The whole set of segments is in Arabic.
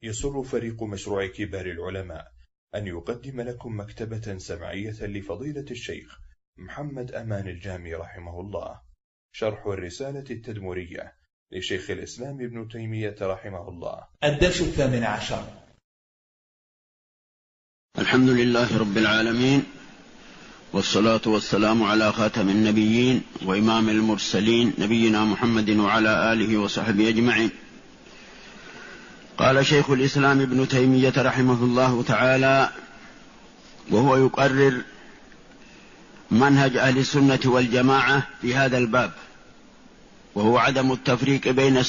يسر فريق مشروع كبار العلماء أن يقدم لكم مكتبة سمعية لفضيلة الشيخ محمد أمان الجامي رحمه الله، شرح الرسالة التدمرية لشيخ الإسلام ابن تيمية رحمه الله. الدرس 18. الحمد لله رب العالمين، والصلاة والسلام على خاتم النبيين وإمام المرسلين نبينا محمد وعلى آله وصحبه أجمعين. قال شيخ الإسلام ابن تيمية رحمه الله تعالى وهو يقرر منهج أهل السنة والجماعة في هذا الباب، وهو عدم التفريق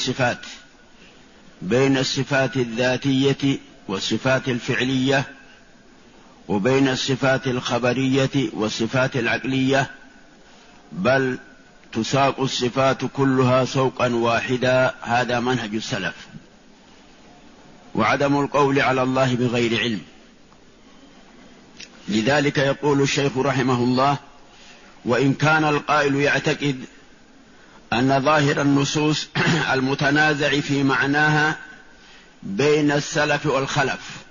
بين الصفات الذاتية والصفات الفعلية، وبين الصفات الخبرية والصفات العقلية، بل تساق الصفات كلها سوقا واحدا. هذا منهج السلف. وعدم القول على الله بغير علم. لذلك يقول الشيخ رحمه الله: وإن كان القائل يعتقد أن ظاهر النصوص المتنازع في معناها بين السلف والخلف،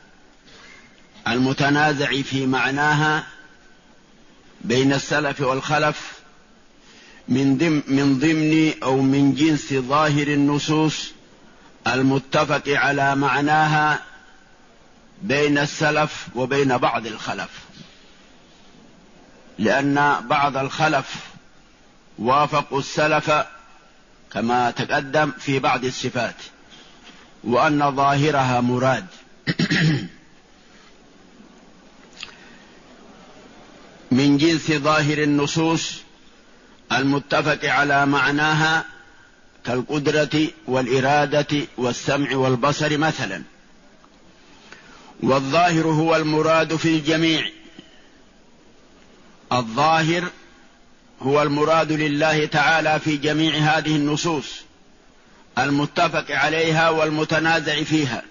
من ضمن أو من جنس ظاهر النصوص المتفق على معناها بين السلف وبين بعض الخلف، لأن بعض الخلف وافقوا السلف كما تقدم في بعض الصفات، وأن ظاهرها مراد. من جنس ظاهر النصوص المتفق على معناها كالقدرة والإرادة والسمع والبصر مثلا. والظاهر هو المراد في الجميع، الظاهر هو المراد لله تعالى في جميع هذه النصوص المتفق عليها والمتنازع فيها.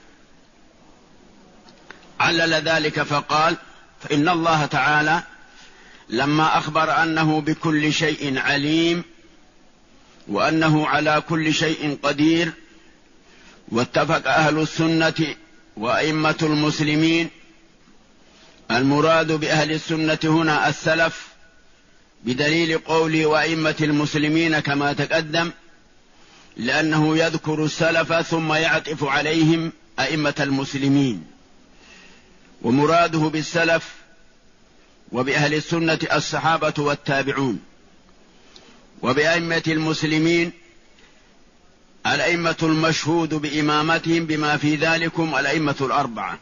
علل ذلك فقال: فإن الله تعالى لما أخبر أنه بكل شيء عليم وأنه على كل شيء قدير، واتفق أهل السنة وأئمة المسلمين، المراد بأهل السنة هنا السلف، بدليل قول وأئمة المسلمين كما تقدم، لأنه يذكر السلف ثم يعطف عليهم أئمة المسلمين. ومراده بالسلف وبأهل السنة الصحابة والتابعون، وبأئمة المسلمين الأئمة المشهود بإمامتهم، بما في ذلكم الأئمة الأربعة.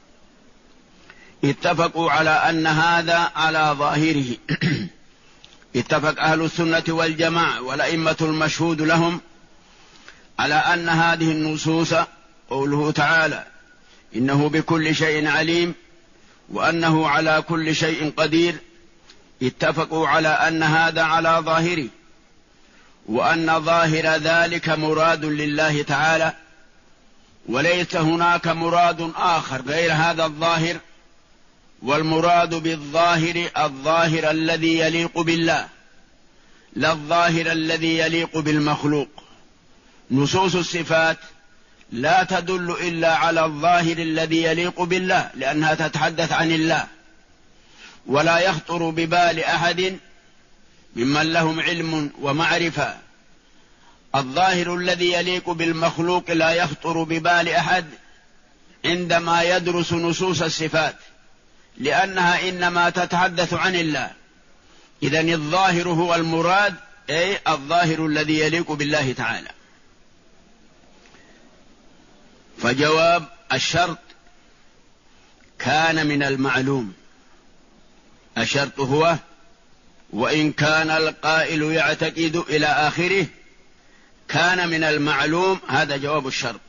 اتفقوا على أن هذا على ظاهره. اتفق أهل السنة والجماعة والأئمة المشهود لهم على أن هذه النصوص، قوله تعالى إنه بكل شيء عليم وأنه على كل شيء قدير، اتفقوا على أن هذا على ظاهره، وأن ظاهر ذلك مراد لله تعالى، وليس هناك مراد آخر غير هذا الظاهر. والمراد بالظاهر الظاهر الذي يليق بالله، لا الظاهر الذي يليق بالمخلوق. نصوص الصفات لا تدل إلا على الظاهر الذي يليق بالله، لأنها تتحدث عن الله، ولا يخطر ببال أحد ممن لهم علم ومعرفة الظاهر الذي يليق بالمخلوق، لا يخطر ببال أحد عندما يدرس نصوص الصفات، لأنها إنما تتحدث عن الله. إذن الظاهر هو المراد، أي الظاهر الذي يليق بالله تعالى. فجواب الشرط: كان من المعلوم. الشرط هو وإن كان القائل يعتقد إلى آخره، كان من المعلوم. هذا جواب الشرط.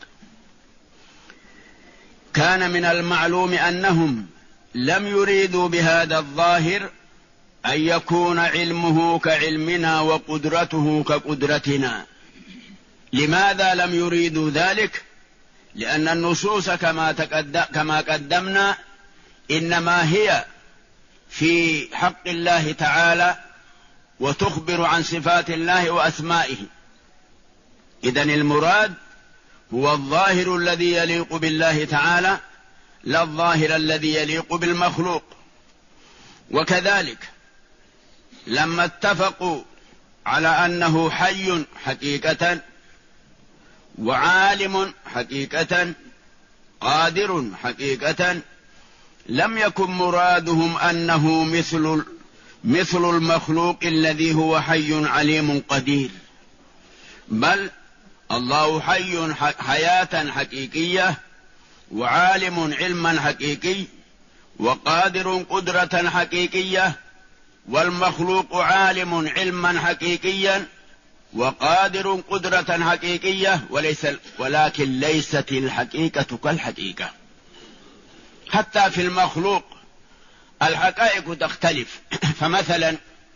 كان من المعلوم أنهم لم يريدوا بهذا الظاهر أن يكون علمه كعلمنا وقدرته كقدرتنا. لماذا لم يريدوا ذلك؟ لأن النصوص كما قدمنا إنما هي في حق الله تعالى، وتخبر عن صفات الله وأسمائه. إذن المراد هو الظاهر الذي يليق بالله تعالى، لا الظاهر الذي يليق بالمخلوق. وكذلك لما اتفقوا على أنه حي حقيقة، وعالم حقيقة، قادر حقيقة، لم يكن مرادهم أنه مثل المخلوق الذي هو حي عليم قدير، بل الله حي حياة حقيقية، وعالم علما حقيقي، وقادر قدرة حقيقية، والمخلوق عالم علما حقيقيا وقادر قدرة حقيقية، ولكن ليست الحقيقة كالحقيقة. حتى في المخلوق الحقائق تختلف. فمثلا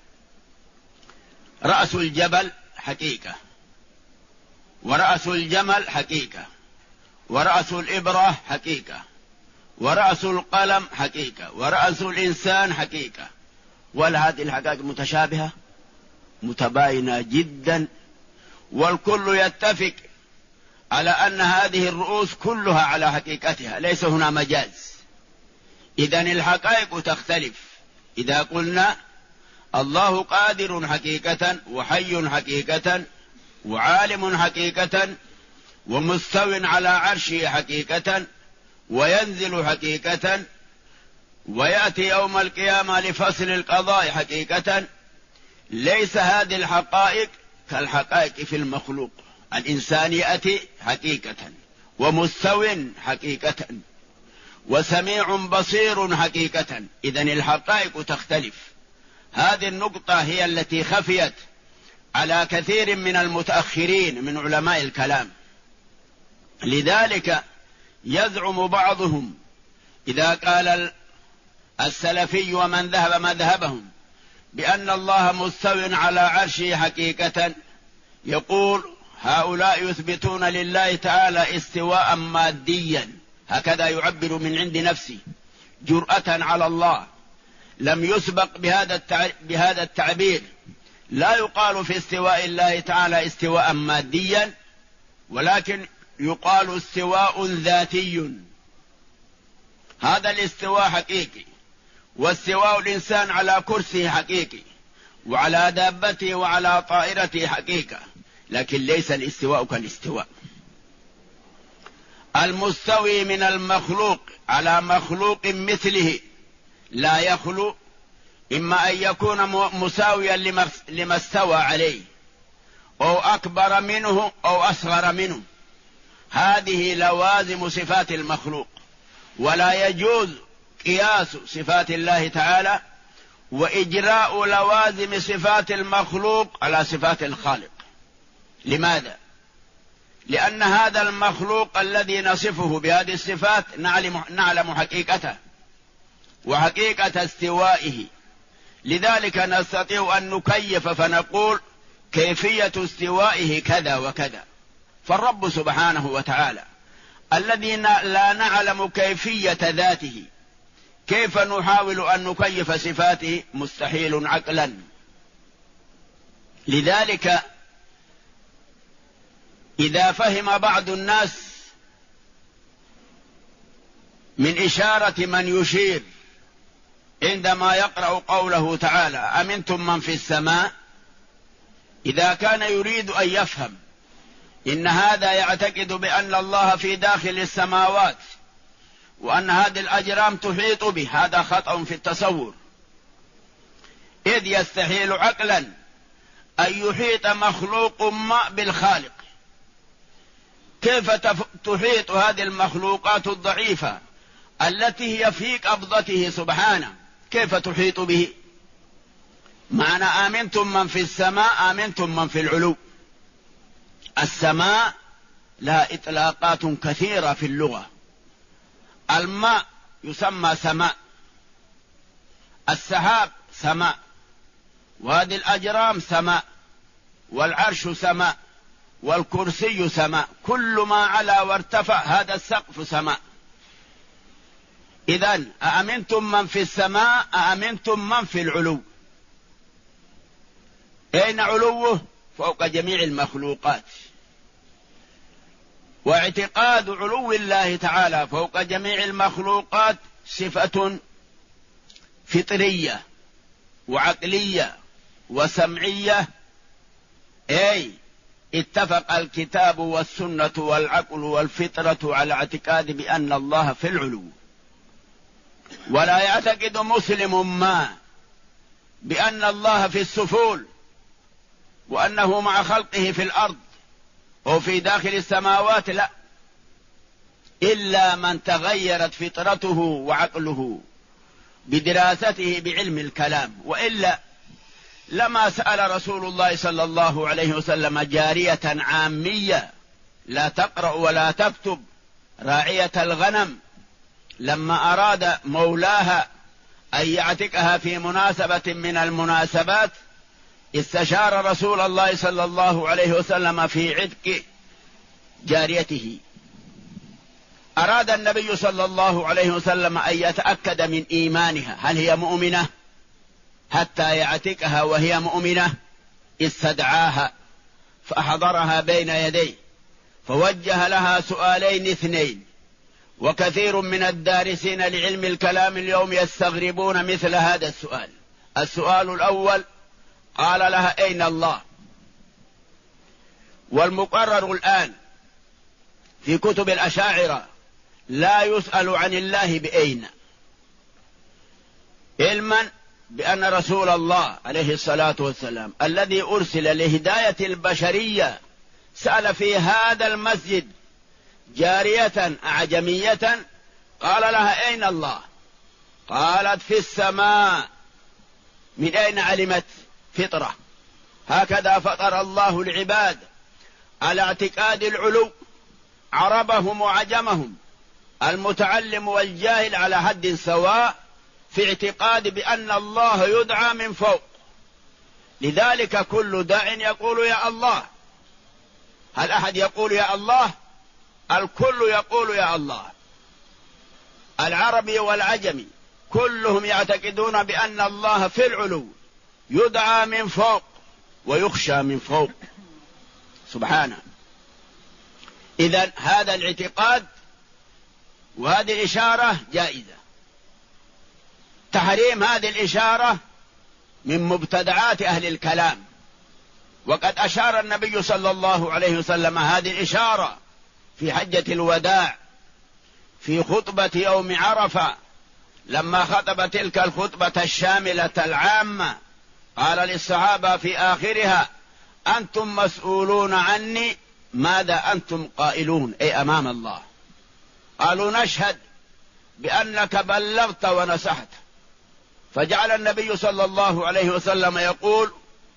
رأس الجبل حقيقة، ورأس الجمل حقيقة، ورأس الإبرة حقيقة، ورأس القلم حقيقة، ورأس الإنسان حقيقة. وهذه الحقائق متشابهة متباينة جدا، والكل يتفق على أن هذه الرؤوس كلها على حقيقتها، ليس هنا مجاز. إذن الحقائق تختلف. إذا قلنا الله قادر حقيقة، وحي حقيقة، وعالم حقيقة، ومستو على عرشه حقيقة، وينزل حقيقة، ويأتي يوم القيامة لفصل القضاء حقيقة، ليس هذه الحقائق كالحقائق في المخلوق. الإنسان يأتي حقيقة، ومستو حقيقة، وسميع بصير حقيقة. إذن الحقائق تختلف. هذه النقطة هي التي خفيت على كثير من المتأخرين من علماء الكلام. لذلك يزعم بعضهم إذا قال السلفي ومن ذهب مذهبهم بأن الله مستو على عرشه حقيقة، يقول هؤلاء يثبتون لله تعالى استواء ماديا، هكذا يعبر من عند نفسه جرأة على الله. لم يسبق بهذا التعبير. لا يقال في استواء الله تعالى استواء ماديا، ولكن يقال استواء ذاتي. هذا الاستواء حقيقي، واستواء الإنسان على كرسيه حقيقي، وعلى دابته وعلى طائرته حقيقة، لكن ليس الاستواء كالاستواء. المستوي من المخلوق على مخلوق مثله لا يخلو إما أن يكون مساويا لما استوى عليه، أو أكبر منه أو أصغر منه. هذه لوازم صفات المخلوق، ولا يجوز قياس صفات الله تعالى وإجراء لوازم صفات المخلوق على صفات الخالق. لماذا؟ لأن هذا المخلوق الذي نصفه بهذه الصفات نعلم حقيقته وحقيقة استوائه. لذلك نستطيع أن نكيف فنقول كيفية استوائه كذا وكذا. فالرب سبحانه وتعالى الذي لا نعلم كيفية ذاته، كيف نحاول أن نكيف صفاته؟ مستحيل عقلا. لذلك إذا فهم بعض الناس من إشارة من يشير عندما يقرأ قوله تعالى أمنتم من في السماء، إذا كان يريد أن يفهم إن هذا يعتقد بأن الله في داخل السماوات وأن هذه الأجرام تحيط به، هذا خطأ في التصور. إذ يستحيل عقلا أن يحيط مخلوق ما بالخالق. كيف تحيط هذه المخلوقات الضعيفة التي هي في قبضته سبحانه، كيف تحيط به؟ معنى آمنتم من في السماء آمنتم من في العلو. السماء لها إطلاقات كثيرة في اللغة. الماء يسمى سماء، السحاب سماء، وهذه الأجرام سماء، والعرش سماء، والكرسي سماء. كل ما علا وارتفع هذا السقف سماء. إذن أأمنتم من في السماء أأمنتم من في العلو. أين علوه؟ فوق جميع المخلوقات. واعتقاد علو الله تعالى فوق جميع المخلوقات صفة فطرية وعقلية وسمعية، أي اتفق الكتاب والسنة والعقل والفطرة على اعتقاد بأن الله في العلو. ولا يعتقد مسلم ما بأن الله في السفول وأنه مع خلقه في الأرض أو في داخل السماوات، لا، إلا من تغيرت فطرته وعقله بدراسته بعلم الكلام، وإلا لما سأل رسول الله صلى الله عليه وسلم جارية عامية لا تقرأ ولا تكتب راعية الغنم لما أراد مولاها أن يعتقها في مناسبة من المناسبات، استشار رسول الله صلى الله عليه وسلم في عتق جاريته. أراد النبي صلى الله عليه وسلم أن يتأكد من إيمانها، هل هي مؤمنة حتى يعتقها وهي مؤمنة؟ استدعاها فأحضرها بين يديه فوجه لها سؤالين اثنين، وكثير من الدارسين لعلم الكلام اليوم يستغربون مثل هذا السؤال. السؤال الأول قال لها أين الله؟ والمقرر الآن في كتب الأشاعرة لا يسأل عن الله بأين، علما بأن رسول الله عليه الصلاة والسلام الذي أرسل لهداية البشرية سأل في هذا المسجد جارية أعجمية قال لها أين الله؟ قالت في السماء. من أين علمت؟ فطرة. هكذا فطر الله العباد على اعتقاد العلو، عربهم وعجمهم، المتعلم والجاهل على حد سواء في اعتقاد بأن الله يدعى من فوق. لذلك كل داع يقول يا الله. هل أحد يقول يا الله؟ الكل يقول يا الله، العربي والعجمي كلهم يعتقدون بأن الله في العلو، يدعى من فوق ويخشى من فوق سبحانه. إذن هذا الاعتقاد وهذه الإشارة جائزة. تحريم هذه الإشارة من مبتدعات أهل الكلام، وقد أشار النبي صلى الله عليه وسلم هذه الإشارة في حجة الوداع في خطبة يوم عرفة، لما خطب تلك الخطبة الشاملة العامة قال للصحابة في آخرها أنتم مسؤولون عني، ماذا أنتم قائلون؟ أي أمام الله. قالوا نشهد بأنك بلغت ونصحت. فجعل النبي صلى الله عليه وسلم يقول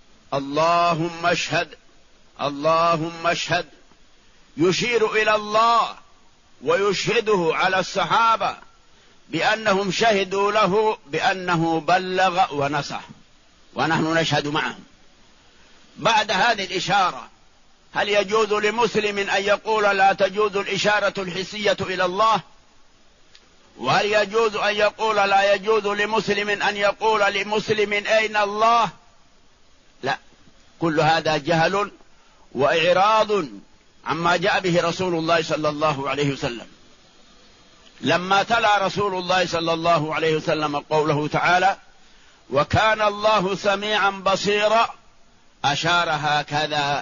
اللهم اشهد اللهم اشهد، يشير إلى الله ويشهده على الصحابة بأنهم شهدوا له بأنه بلغ ونصح، ونحن نشهد معهم. بعد هذه الإشارة هل يجوز لمسلم أن يقول لا تجوز الإشارة الحسية إلى الله؟ وهل يجوز أن يقول لا يجوز لمسلم أن يقول لمسلم أين الله؟ لا، كل هذا جهل وإعراض عما جاء به رسول الله صلى الله عليه وسلم. لما تلا رسول الله صلى الله عليه وسلم قوله تعالى وكان الله سميعا بصيرا، أشار هكذا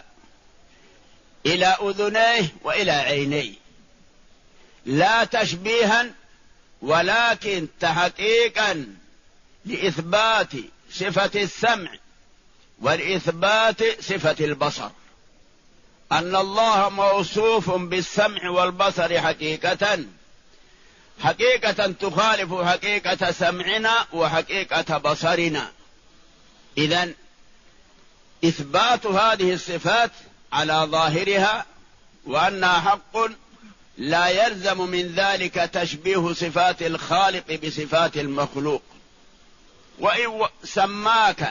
إلى أذنيه وإلى عينيه، لا تشبيها ولكن تحقيقا لإثبات صفة السمع والإثبات صفة البصر، أن الله موصوف بالسمع والبصر حقيقة تخالف حقيقة سمعنا وحقيقة بصرنا. إذن إثبات هذه الصفات على ظاهرها وأنها حق لا يلزم من ذلك تشبيه صفات الخالق بصفات المخلوق. وإن سماك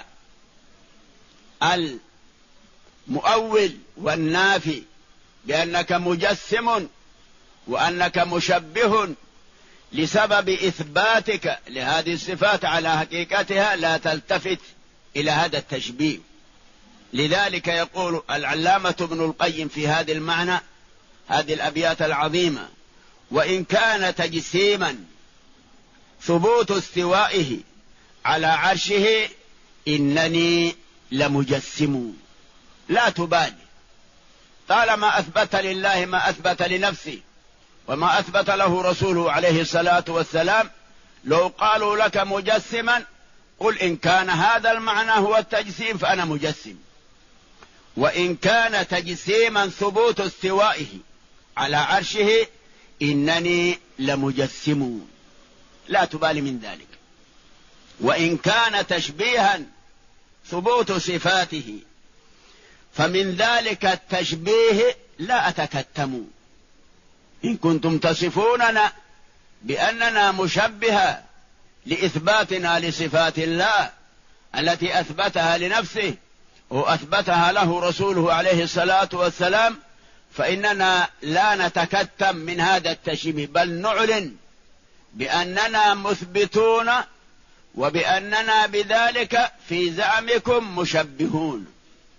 المؤول والنافي بأنك مجسم وأنك مشبه لسبب إثباتك لهذه الصفات على حقيقتها، لا تلتفت إلى هذا التشبيه. لذلك يقول العلامة ابن القيم في هذا المعنى هذه الأبيات العظيمة: وإن كان تجسيما ثبوت استوائه على عرشه إنني لمجسم. لا تبالي، طالما أثبت لله ما أثبت لنفسه وما أثبت له رسوله عليه الصلاة والسلام، لو قالوا لك مجسما قل إن كان هذا المعنى هو التجسيم فأنا مجسم. وإن كان تجسيما ثبوت استوائه على عرشه إنني لمجسم. لا تبالي من ذلك. وإن كان تشبيها ثبوت صفاته فمن ذلك التشبيه لا أتكتم. إن كنتم تصفوننا بأننا مشبهة لإثباتنا لصفات الله التي أثبتها لنفسه وأثبتها له رسوله عليه الصلاة والسلام، فإننا لا نتكتم من هذا التشبيه، بل نعلن بأننا مثبتون وبأننا بذلك في زعمكم مشبهون.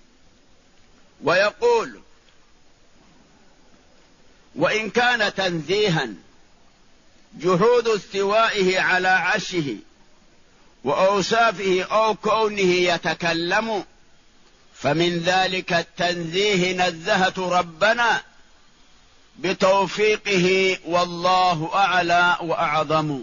ويقول: وإن كان تنزيها جحود استوائه على عرشه وأوصافه أو كونه يتكلم، فمن ذلك التنزيه نزهة ربنا بتوفيقه والله أعلى وأعظم.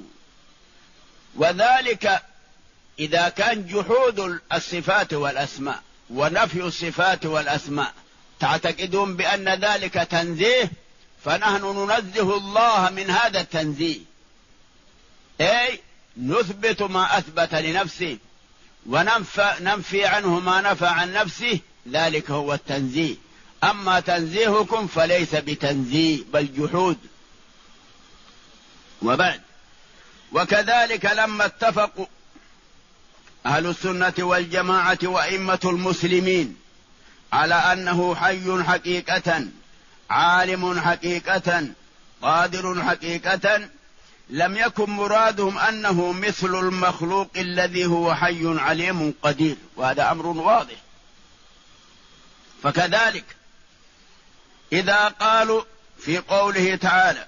وذلك إذا كان جحود الصفات والأسماء ونفي الصفات والأسماء تعتقدون بأن ذلك تنزيه، فنحن ننزه الله من هذا التنزيه، أي نثبت ما أثبت لنفسه وننفي عنه ما نفى عن نفسه، ذلك هو التنزيه. أما تنزيهكم فليس بتنزيه بل جحود. وبعد: وكذلك لما اتفقوا أهل السنة والجماعة وأئمة المسلمين على أنه حي حقيقة عالم حقيقة قادر حقيقة، لم يكن مرادهم أنه مثل المخلوق الذي هو حي عليم قدير، وهذا أمر واضح. فكذلك إذا قالوا في قوله تعالى: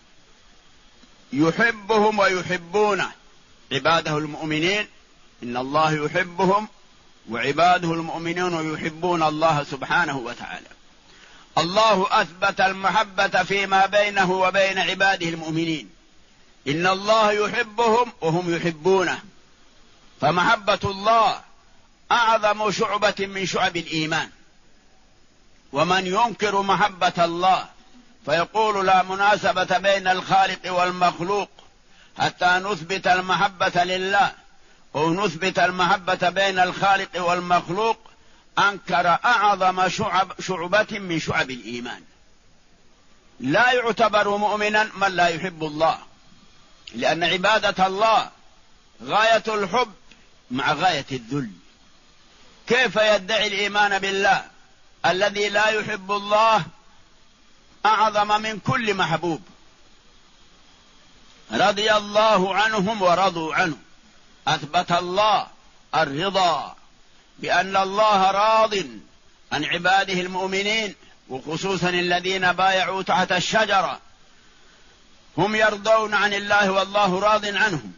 يحبهم ويحبونه عباده المؤمنين، إن الله يحبهم وعباده المؤمنون يحبون الله سبحانه وتعالى. الله أثبت المحبة فيما بينه وبين عباده المؤمنين، إن الله يحبهم وهم يحبونه، فمحبة الله أعظم شعبة من شعب الإيمان. ومن ينكر محبة الله فيقول لا مناسبة بين الخالق والمخلوق حتى نثبت المحبة لله أو نثبت المحبة بين الخالق والمخلوق، أنكر أعظم شعبة من شعب الإيمان. لا يعتبر مؤمنا من لا يحب الله، لأن عبادة الله غاية الحب مع غاية الذل. كيف يدعي الإيمان بالله الذي لا يحب الله أعظم من كل محبوب؟ رضي الله عنهم ورضوا عنه. أثبت الله الرضا بأن الله راض عن عباده المؤمنين، وخصوصا الذين بايعوا تحت الشجرة هم يرضون عن الله والله راض عنهم.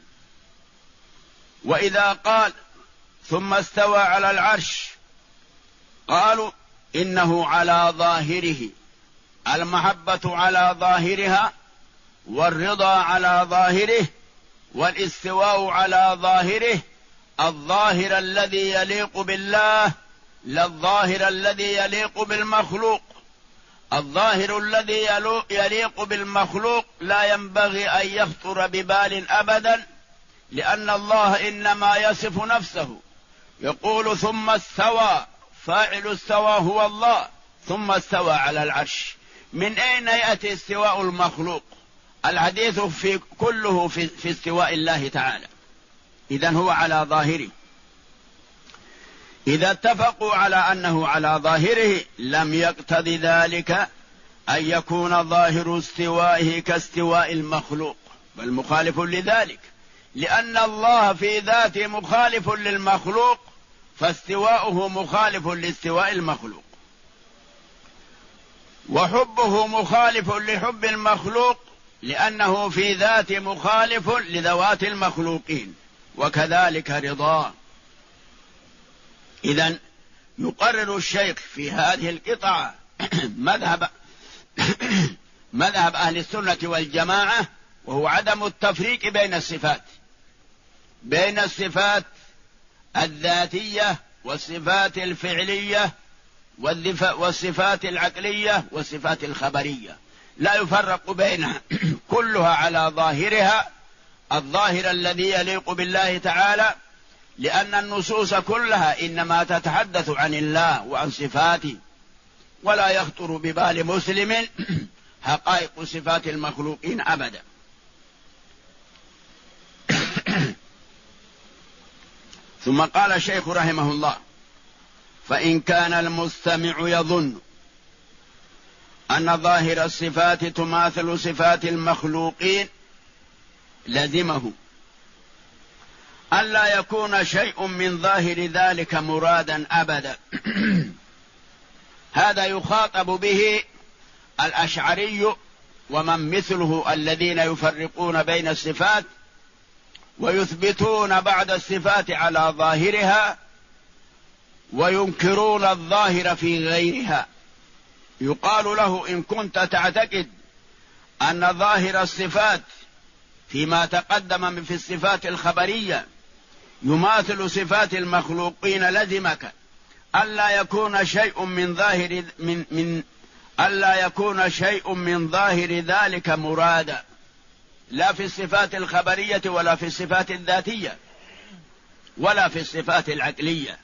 وإذا قال ثم استوى على العرش قالوا إنه على ظاهره، المحبة على ظاهرها والرضا على ظاهره والاستواء على ظاهره، الظاهر الذي يليق بالله لا الظاهر الذي يليق بالمخلوق. الظاهر الذي يليق بالمخلوق لا ينبغي أن يخطر ببال أبدا، لأن الله إنما يصف نفسه، يقول ثم استوى، فاعل استوى هو الله، ثم استوى على العرش. من أين يأتي استواء المخلوق؟ الحديث كله في استواء الله تعالى. إذن هو على ظاهره. إذا اتفقوا على أنه على ظاهره لم يقتضي ذلك أن يكون ظاهر استوائه كاستواء المخلوق، بل مخالف لذلك، لأن الله في ذاته مخالف للمخلوق، فاستواؤه مخالف لاستواء المخلوق. وحبه مخالف لحب المخلوق لأنه في ذات مخالف لذوات المخلوقين، وكذلك رضاه. إذن يقرر الشيخ في هذه القطعة مذهب أهل السنة والجماعة، وهو عدم التفريق بين الصفات الذاتية والصفات الفعلية والصفات العقلية والصفات الخبرية، لا يفرق بينها، كلها على ظاهرها الظاهر الذي يليق بالله تعالى، لأن النصوص كلها إنما تتحدث عن الله وعن صفاته، ولا يخطر ببال مسلم حقائق صفات المخلوقين أبدا. ثم قال الشيخ رحمه الله: فإن كان المستمع يظن أن ظاهر الصفات تماثل صفات المخلوقين لزمه ألا يكون شيء من ظاهر ذلك مرادا أبدا. هذا يخاطب به الأشعري ومن مثله الذين يفرقون بين الصفات ويثبتون بعض الصفات على ظاهرها وينكرون الظاهر في غيرها. يقال له: إن كنت تعتقد أن ظاهر الصفات فيما تقدم في الصفات الخبرية يماثل صفات المخلوقين لزمك ألا يكون شيء من ظاهر ذلك مرادا، لا في الصفات الخبرية ولا في الصفات الذاتية ولا في الصفات العقلية.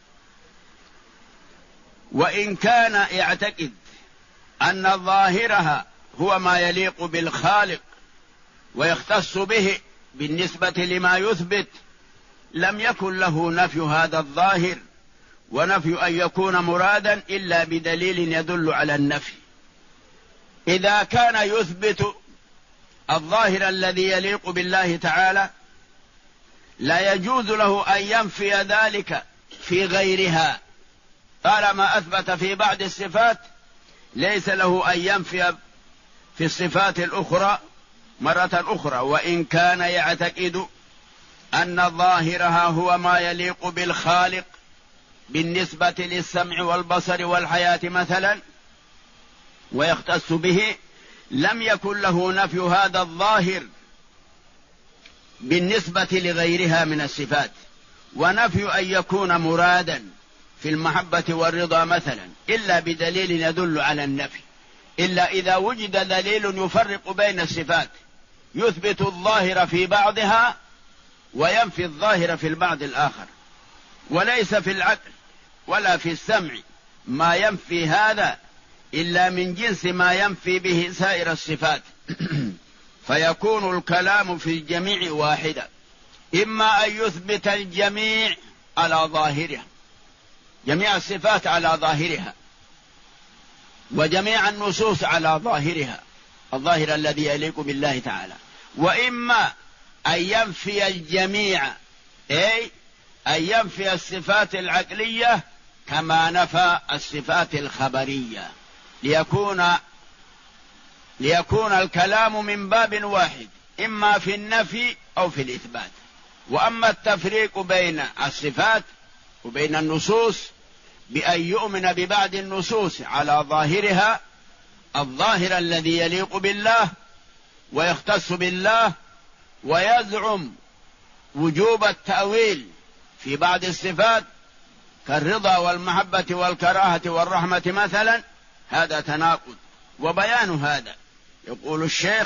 وإن كان يعتقد أن ظاهرها هو ما يليق بالخالق ويختص به بالنسبة لما يثبت، لم يكن له نفي هذا الظاهر ونفي أن يكون مرادا إلا بدليل يدل على النفي. إذا كان يثبت الظاهر الذي يليق بالله تعالى لا يجوز له أن ينفي ذلك في غيرها، طالما أثبت في بعض الصفات ليس له أن ينفي في الصفات الأخرى مرة أخرى. وإن كان يعتقد أن ظاهرها هو ما يليق بالخالق بالنسبة للسمع والبصر والحياة مثلا ويختص به، لم يكن له نفي هذا الظاهر بالنسبة لغيرها من الصفات، ونفي أن يكون مرادا في المحبة والرضا مثلا إلا بدليل يدل على النفي، إلا إذا وجد دليل يفرق بين الصفات يثبت الظاهر في بعضها وينفي الظاهر في البعض الآخر. وليس في العقل ولا في السمع ما ينفي هذا إلا من جنس ما ينفي به سائر الصفات. فيكون الكلام في الجميع واحدا، إما أن يثبت الجميع على ظاهرها، جميع الصفات على ظاهرها وجميع النصوص على ظاهرها، الظاهر الذي يليق بالله تعالى، وإما أن ينفي الجميع، أي أن ينفي الصفات العقلية كما نفى الصفات الخبرية، ليكون الكلام من باب واحد، إما في النفي أو في الإثبات. وأما التفريق بين الصفات وبين النصوص بأن يؤمن ببعض النصوص على ظاهرها الظاهر الذي يليق بالله ويختص بالله، ويزعم وجوب التأويل في بعض الصفات كالرضا والمحبة والكراهة والرحمة مثلا، هذا تناقض. وبيان هذا يقول الشيخ: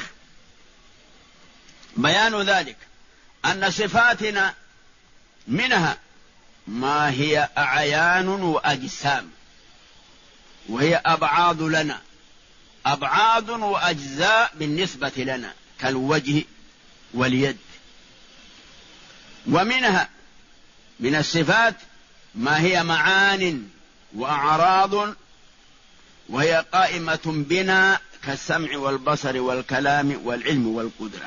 بيان ذلك أن صفاتنا منها ما هي أعيان وأجسام، وهي أبعاض لنا، أبعاض وأجزاء بالنسبة لنا كالوجه واليد. ومنها من الصفات ما هي معان وأعراض، وهي قائمة بنا كالسمع والبصر والكلام والعلم والقدرة.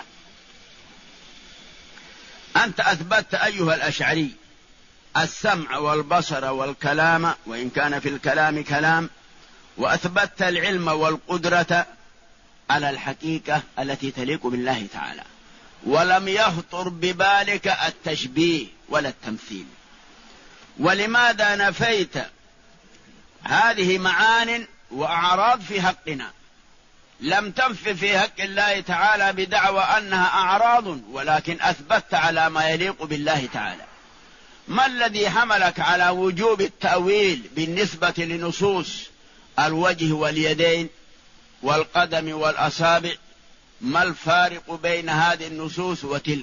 أنت أثبتت أيها الأشعري السمع والبصر والكلام، وإن كان في الكلام كلام، وأثبتت العلم والقدرة على الحقيقة التي تليق بالله تعالى، ولم يخطر ببالك التشبيه ولا التمثيل. ولماذا نفيت هذه معان وأعراض في حقنا؟ لم تنف في حق الله تعالى بدعوى أنها أعراض، ولكن أثبتت على ما يليق بالله تعالى. ما الذي حملك على وجوب التأويل بالنسبة لنصوص الوجه واليدين والقدم والأصابع؟ ما الفارق بين هذه النصوص وتلك؟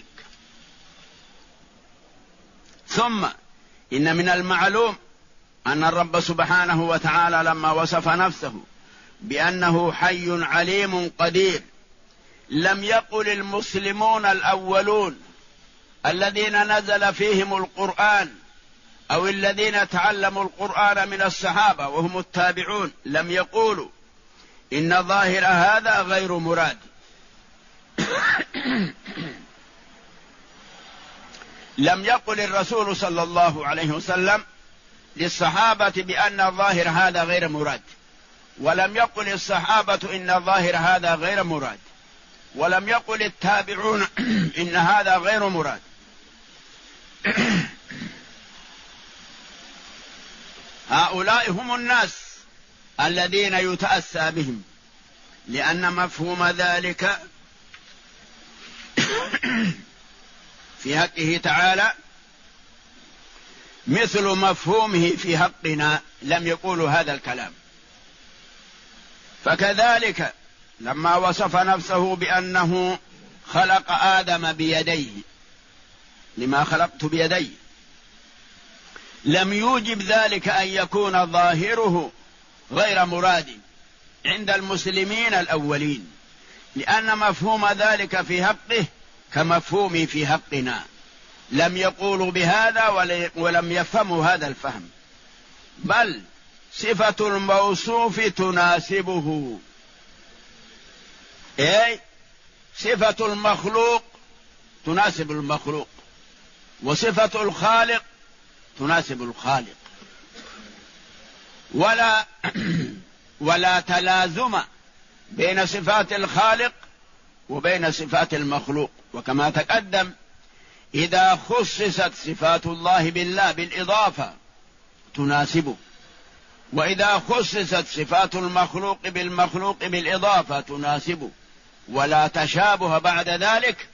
ثم إن من المعلوم أن الرب سبحانه وتعالى لما وصف نفسه بأنه حي عليم قدير لم يقل المسلمون الأولون الذين نزل فيهم القرآن أو الذين تعلموا القرآن من الصحابة وهم التابعون، لم يقولوا إن ظاهر هذا غير مراد. لم يقل الرسول صلى الله عليه وسلم للصحابة بأن ظاهر هذا غير مراد، ولم يقل الصحابة إن ظاهر هذا غير مراد، ولم يقل التابعون إن هذا غير مراد. هؤلاء هم الناس الذين يتأسى بهم، لأن مفهوم ذلك في حقه تعالى مثل مفهومه في حقنا، لم يقولوا هذا الكلام. فكذلك لما وصف نفسه بأنه خلق آدم بيديه، لما خلقت بيدي، لم يوجب ذلك أن يكون ظاهره غير مراد عند المسلمين الأولين، لأن مفهوم ذلك في حقه كمفهوم في حقنا. لم يقولوا بهذا ولم يفهموا هذا الفهم، بل صفة الموصوف تناسبه، أي صفة المخلوق تناسب المخلوق، وصفة الخالق تناسب الخالق، ولا تلازم بين صفات الخالق وبين صفات المخلوق. وكما تقدم إذا خصصت صفات الله بالله بالإضافة تناسبه، وإذا خصصت صفات المخلوق بالمخلوق بالإضافة تناسبه، ولا تشابه بعد ذلك